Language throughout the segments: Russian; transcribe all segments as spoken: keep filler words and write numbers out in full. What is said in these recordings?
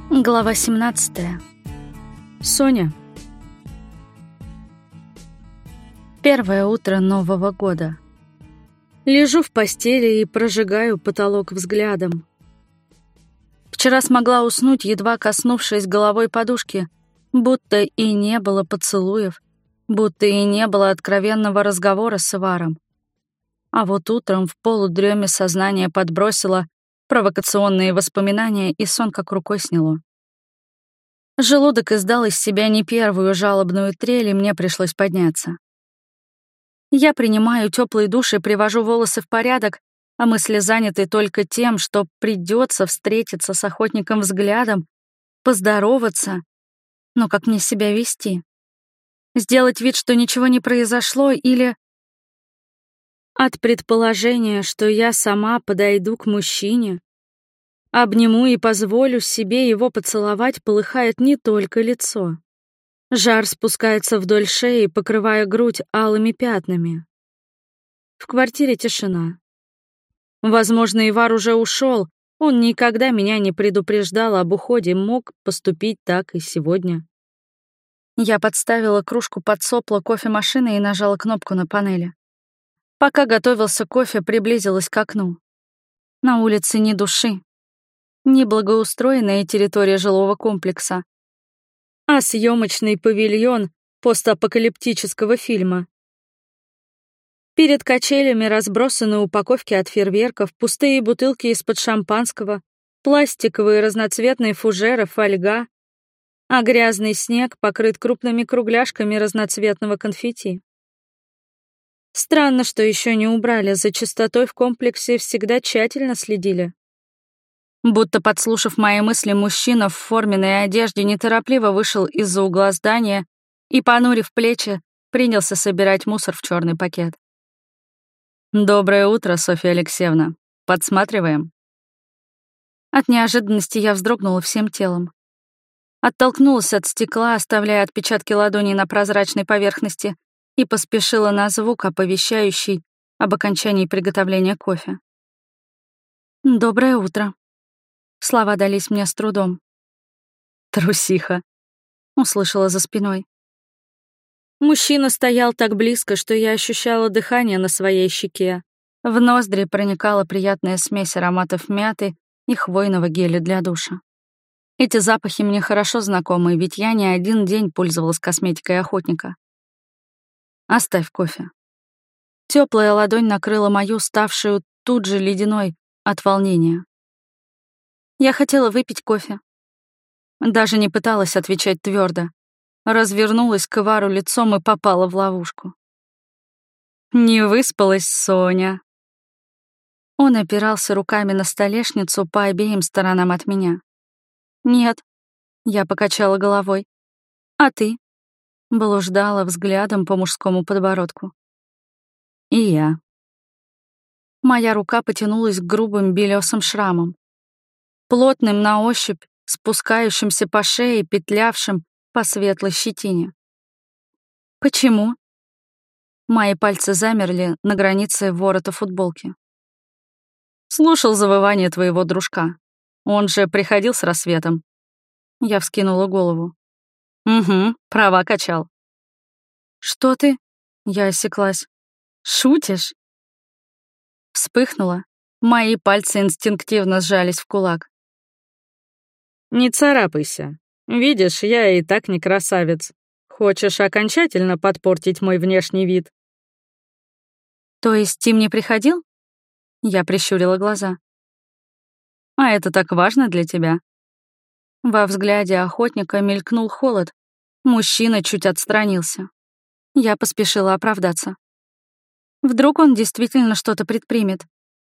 Глава семнадцатая. Соня. Первое утро Нового года. Лежу в постели и прожигаю потолок взглядом. Вчера смогла уснуть, едва коснувшись головой подушки, будто и не было поцелуев, будто и не было откровенного разговора с Иваром. А вот утром в полудреме сознание подбросило провокационные воспоминания, и сон как рукой сняло. Желудок издал из себя не первую жалобную трель, и мне пришлось подняться. Я принимаю теплый душ и привожу волосы в порядок, а мысли заняты только тем, что придется встретиться с охотником взглядом, поздороваться. Но как мне себя вести? Сделать вид, что ничего не произошло, или... От предположения, что я сама подойду к мужчине, обниму и позволю себе его поцеловать, полыхает не только лицо. Жар спускается вдоль шеи, покрывая грудь алыми пятнами. В квартире тишина. Возможно, Ивар уже ушел. Он никогда меня не предупреждал об уходе, мог поступить так и сегодня. Я подставила кружку под сопло кофемашины и нажала кнопку на панели. Пока готовился кофе, приблизилась к окну. На улице ни души. Неблагоустроенная территория жилого комплекса, а съемочный павильон постапокалиптического фильма. Перед качелями разбросаны упаковки от фейерверков, пустые бутылки из-под шампанского, пластиковые разноцветные фужеры, фольга, а грязный снег покрыт крупными кругляшками разноцветного конфетти. Странно, что еще не убрали, за чистотой в комплексе всегда тщательно следили. Будто подслушав мои мысли, мужчина в форменной одежде неторопливо вышел из-за угла здания и, понурив плечи, принялся собирать мусор в черный пакет. «Доброе утро, Софья Алексеевна. Подсматриваем?» От неожиданности я вздрогнула всем телом. Оттолкнулась от стекла, оставляя отпечатки ладоней на прозрачной поверхности, и поспешила на звук, оповещающий об окончании приготовления кофе. «Доброе утро». Слова дались мне с трудом. «Трусиха», — услышала за спиной. Мужчина стоял так близко, что я ощущала дыхание на своей щеке. В ноздри проникала приятная смесь ароматов мяты и хвойного геля для душа. Эти запахи мне хорошо знакомы, ведь я не один день пользовалась косметикой охотника. «Оставь кофе». Теплая ладонь накрыла мою, ставшую тут же ледяной от волнения. Я хотела выпить кофе. Даже не пыталась отвечать твердо. Развернулась к Ивару лицом и попала в ловушку. «Не выспалась, Соня». Он опирался руками на столешницу по обеим сторонам от меня. «Нет», — я покачала головой. «А ты?» — блуждала взглядом по мужскому подбородку. «И я». Моя рука потянулась к грубым белесым шрамам. Плотным на ощупь, спускающимся по шее, петлявшим по светлой щетине. «Почему?» Мои пальцы замерли на границе ворота футболки. «Слушал завывание твоего дружка. Он же приходил с рассветом». Я вскинула голову. «Угу, права качал». «Что ты?» Я осеклась. «Шутишь?» Вспыхнула. Мои пальцы инстинктивно сжались в кулак. «Не царапайся. Видишь, я и так не красавец. Хочешь окончательно подпортить мой внешний вид?» «То есть Тим не приходил?» Я прищурила глаза. «А это так важно для тебя?» Во взгляде охотника мелькнул холод. Мужчина чуть отстранился. Я поспешила оправдаться. Вдруг он действительно что-то предпримет.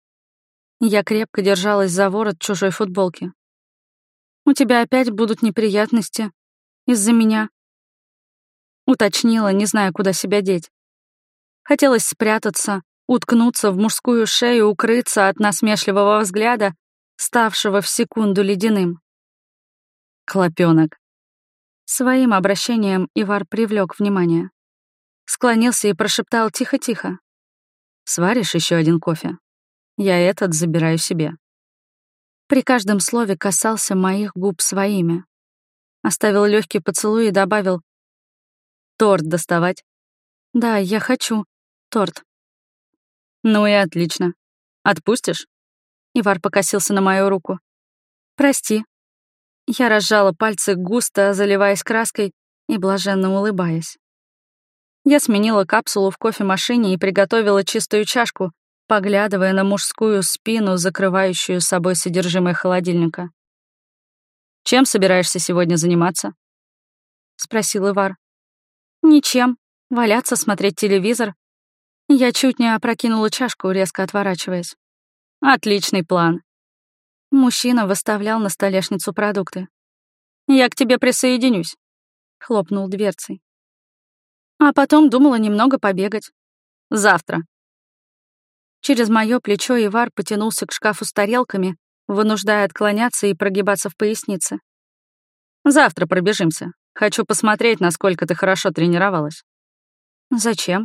Я крепко держалась за ворот чужой футболки. «У тебя опять будут неприятности из-за меня?» Уточнила, не зная, куда себя деть. Хотелось спрятаться, уткнуться в мужскую шею, укрыться от насмешливого взгляда, ставшего в секунду ледяным. «Клопёнок». Своим обращением Ивар привлек внимание. Склонился и прошептал тихо-тихо. «Сваришь еще один кофе? Я этот забираю себе». При каждом слове касался моих губ своими. Оставил легкий поцелуй и добавил: «Торт доставать?» «Да, я хочу торт». «Ну и отлично. Отпустишь?» Ивар покосился на мою руку. «Прости». Я разжала пальцы густо, заливаясь краской и блаженно улыбаясь. Я сменила капсулу в кофемашине и приготовила чистую чашку, поглядывая на мужскую спину, закрывающую собой содержимое холодильника. «Чем собираешься сегодня заниматься?» — спросил Ивар. «Ничем. Валяться, смотреть телевизор». Я чуть не опрокинула чашку, резко отворачиваясь. «Отличный план». Мужчина выставлял на столешницу продукты. «Я к тебе присоединюсь», — хлопнул дверцей. А потом думала немного побегать. «Завтра». Через мое плечо Ивар потянулся к шкафу с тарелками, вынуждая отклоняться и прогибаться в пояснице. «Завтра пробежимся. Хочу посмотреть, насколько ты хорошо тренировалась». «Зачем?»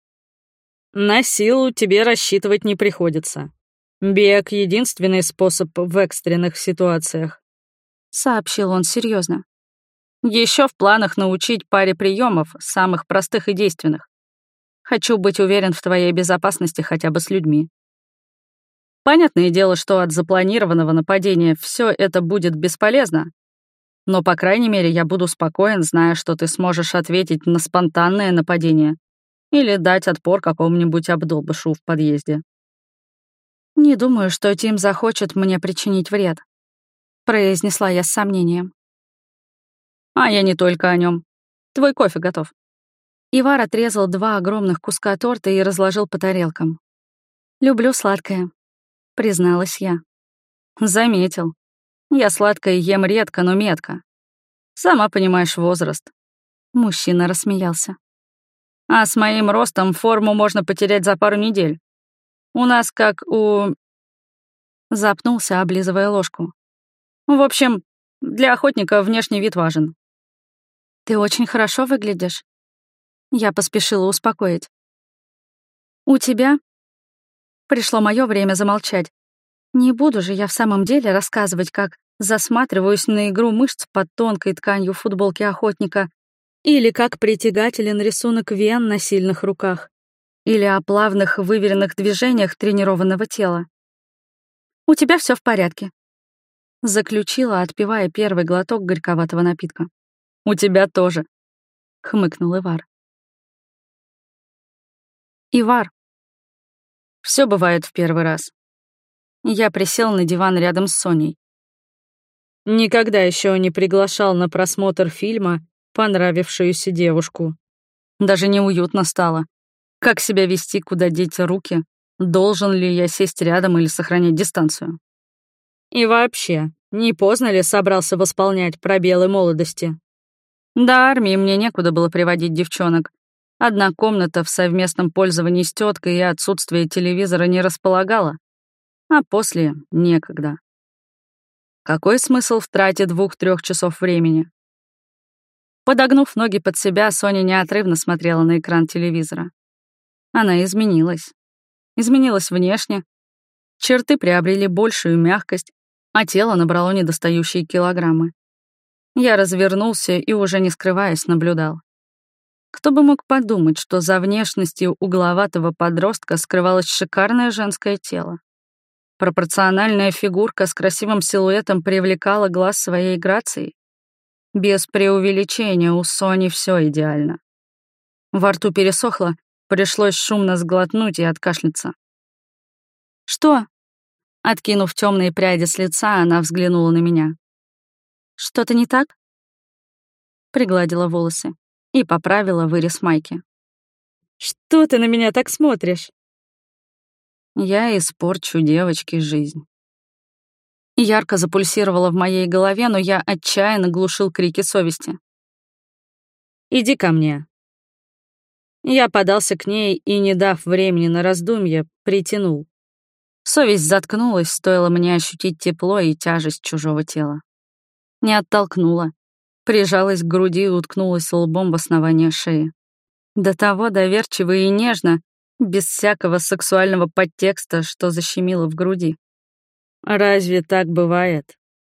На силу тебе рассчитывать не приходится. Бег — единственный способ в экстренных ситуациях», — сообщил он серьезно. Еще в планах научить паре приемов, самых простых и действенных. Хочу быть уверен в твоей безопасности хотя бы с людьми. Понятное дело, что от запланированного нападения все это будет бесполезно, но, по крайней мере, я буду спокоен, зная, что ты сможешь ответить на спонтанное нападение или дать отпор какому-нибудь обдолбышу в подъезде. «Не думаю, что Тим захочет мне причинить вред», — произнесла я с сомнением. А я не только о нем. Твой кофе готов. Ивар отрезал два огромных куска торта и разложил по тарелкам. «Люблю сладкое», — призналась я. Заметил. Я сладкое ем редко, но метко. Сама понимаешь возраст. Мужчина рассмеялся. А с моим ростом форму можно потерять за пару недель. У нас как у... Запнулся, облизывая ложку. В общем, для охотника внешний вид важен. «Ты очень хорошо выглядишь». Я поспешила успокоить. «У тебя...» Пришло мое время замолчать. Не буду же я в самом деле рассказывать, как засматриваюсь на игру мышц под тонкой тканью футболки охотника, или как притягателен рисунок вен на сильных руках, или о плавных выверенных движениях тренированного тела. «У тебя все в порядке», — заключила, отпивая первый глоток горьковатого напитка. «У тебя тоже», — хмыкнул Ивар. «Ивар». Все бывает в первый раз. Я присел на диван рядом с Соней. Никогда еще не приглашал на просмотр фильма понравившуюся девушку. Даже неуютно стало. Как себя вести, куда деть руки? Должен ли я сесть рядом или сохранять дистанцию? И вообще, не поздно ли собрался восполнять пробелы молодости? До армии мне некуда было приводить девчонок. Одна комната в совместном пользовании с теткой и отсутствие телевизора не располагала. А после — некогда. Какой смысл в трате двух-трех часов времени? Подогнув ноги под себя, Соня неотрывно смотрела на экран телевизора. Она изменилась. Изменилась внешне. Черты приобрели большую мягкость, а тело набрало недостающие килограммы. Я развернулся и, уже не скрываясь, наблюдал. Кто бы мог подумать, что за внешностью угловатого подростка скрывалось шикарное женское тело. Пропорциональная фигурка с красивым силуэтом привлекала глаз своей грацией. Без преувеличения, у Сони все идеально. Во рту пересохло, пришлось шумно сглотнуть и откашляться. «Что?» Откинув темные пряди с лица, она взглянула на меня. «Что-то не так?» Пригладила волосы и поправила вырез майки. «Что ты на меня так смотришь?» Я испорчу девочке жизнь. Ярко запульсировало в моей голове, но я отчаянно глушил крики совести. «Иди ко мне». Я подался к ней и, не дав времени на раздумье, притянул. Совесть заткнулась, стоило мне ощутить тепло и тяжесть чужого тела. Не оттолкнула. Прижалась к груди и уткнулась лбом в основание шеи. До того доверчиво и нежно, без всякого сексуального подтекста, что защемило в груди. Разве так бывает?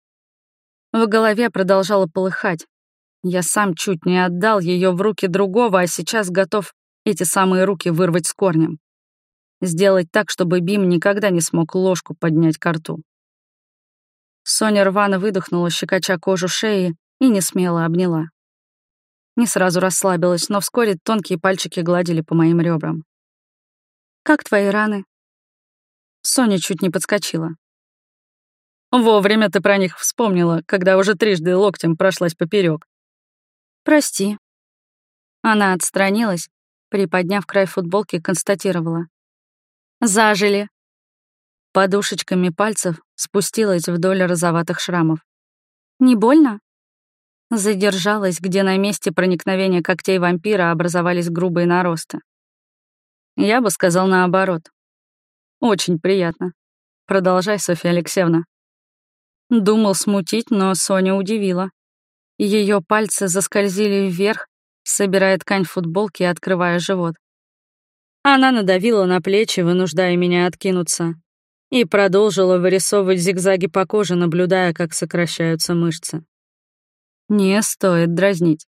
В голове продолжало полыхать. Я сам чуть не отдал ее в руки другого, а сейчас готов эти самые руки вырвать с корнем. Сделать так, чтобы Бим никогда не смог ложку поднять ко рту. Соня рвано выдохнула, щекоча кожу шеи, и несмело обняла. Не сразу расслабилась, но вскоре тонкие пальчики гладили по моим ребрам. «Как твои раны?» Соня чуть не подскочила. «Вовремя ты про них вспомнила, когда уже трижды локтем прошлась поперек. «Прости». Она отстранилась, приподняв край футболки, констатировала. «Зажили». Подушечками пальцев спустилась вдоль розоватых шрамов. «Не больно?» Задержалась, где на месте проникновения когтей вампира образовались грубые наросты. Я бы сказал наоборот. «Очень приятно. Продолжай, Софья Алексеевна». Думал смутить, но Соня удивила. Ее пальцы заскользили вверх, собирая ткань футболки и открывая живот. Она надавила на плечи, вынуждая меня откинуться, и продолжила вырисовывать зигзаги по коже, наблюдая, как сокращаются мышцы. «Не стоит дразнить».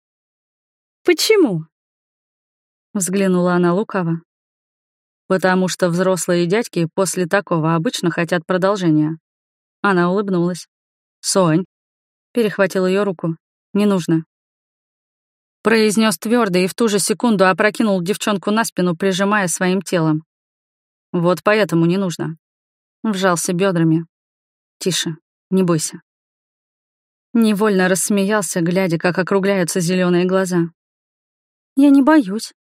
«Почему?» Взглянула она лукаво. «Потому что взрослые дядьки после такого обычно хотят продолжения». Она улыбнулась. «Сонь», перехватил ее руку, «не нужно». Произнес твердо и в ту же секунду опрокинул девчонку на спину, прижимая своим телом. «Вот поэтому не нужно». Вжался бедрами. «Тише, не бойся». Невольно рассмеялся, глядя, как округляются зеленые глаза. «Я не боюсь».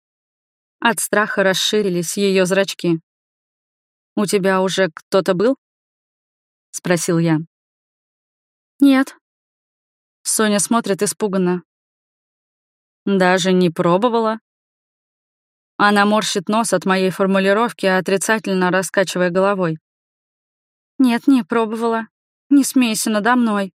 От страха расширились ее зрачки. «У тебя уже кто-то был?» — спросил я. «Нет». Соня смотрит испуганно. «Даже не пробовала?» Она морщит нос от моей формулировки, отрицательно раскачивая головой. «Нет, не пробовала. Не смейся надо мной».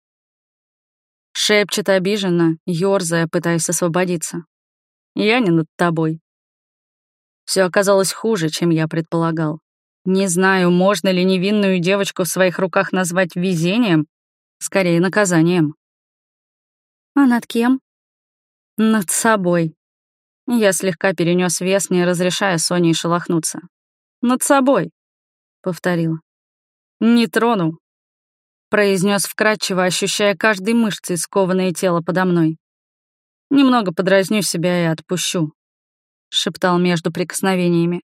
Шепчет обиженно, ёрзая, пытаясь освободиться. «Я не над тобой». Все оказалось хуже, чем я предполагал. Не знаю, можно ли невинную девочку в своих руках назвать везением, скорее наказанием. «А над кем?» «Над собой». Я слегка перенес вес, не разрешая Соне шелохнуться. «Над собой», — повторил. «Не трону», — произнес вкратчиво, ощущая каждой мышцей скованное тело подо мной. «Немного подразню себя и отпущу», — шептал между прикосновениями.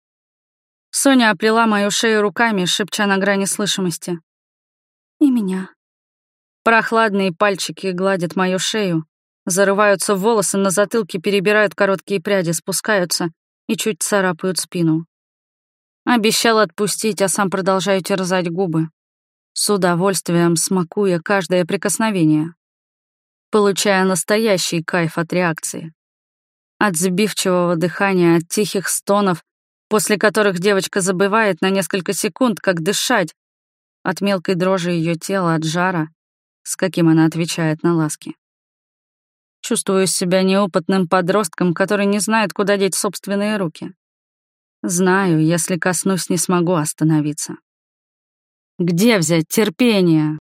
Соня оплела мою шею руками, шепча на грани слышимости. «И меня». Прохладные пальчики гладят мою шею, зарываются в волосы на затылке, перебирают короткие пряди, спускаются и чуть царапают спину. Обещал отпустить, а сам продолжаю терзать губы, с удовольствием смакуя каждое прикосновение, получая настоящий кайф от реакции. От сбивчивого дыхания, от тихих стонов, после которых девочка забывает на несколько секунд, как дышать, от мелкой дрожи ее тела, от жара, с каким она отвечает на ласки. Чувствую себя неопытным подростком, который не знает, куда деть собственные руки. Знаю, если коснусь, не смогу остановиться. Где взять терпение?